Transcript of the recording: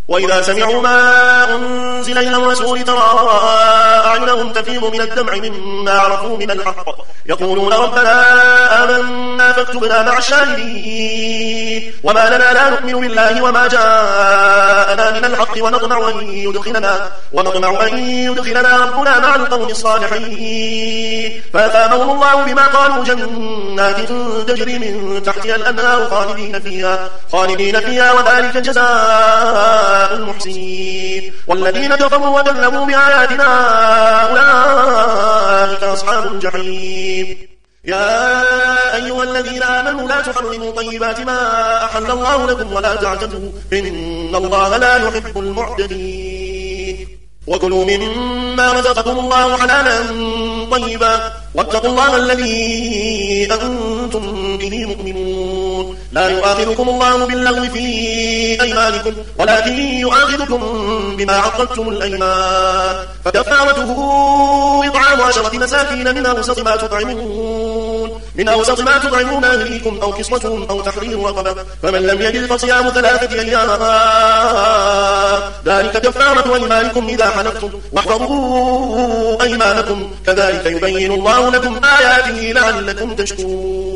وإذا سمعوا ما أنزل إلى الرسول ترى أعينهم تفيض من الدمع مما عرفوا من الحق يقولون ربنا آمنا فاكتبنا مع الشاهدين وما لنا لا نؤمن بالله وما جاءنا من الحق ونطمع أن يدخلنا ربنا مع القوم الصالحين فأثابهم الله بما قالوا جنات تجري من تحتها الأنهار خالدين فيها وذلك جزاء المحسنين والذين كفروا وكذبوا بآياتنا أولئك أصحاب الجحيم يا أيها الذين آمنوا لا تحرموا طيبات ما أحل الله لكم ولا تعتدوا إن الله لا يحب المعتدين وكلوا مما رزقكم الله حلالا طيبا واتقوا الله الذي أنتم به مؤمنون لا يؤاخذكم الله باللغو في أيمانكم ولكن يؤاخذكم بما عقدتم الأيمان فكفارته إطعام 10 مساكين من أوسط ما تطعمون أهليكم أو كسوتهم أو تحرير رقبة فمن لم يجد فصيام 3 أيام ذلك كفارة أيمانكم إذا حلفتم واحفظوا أيمانكم كذلك يبين الله لكم آياته لعلكم تشكرون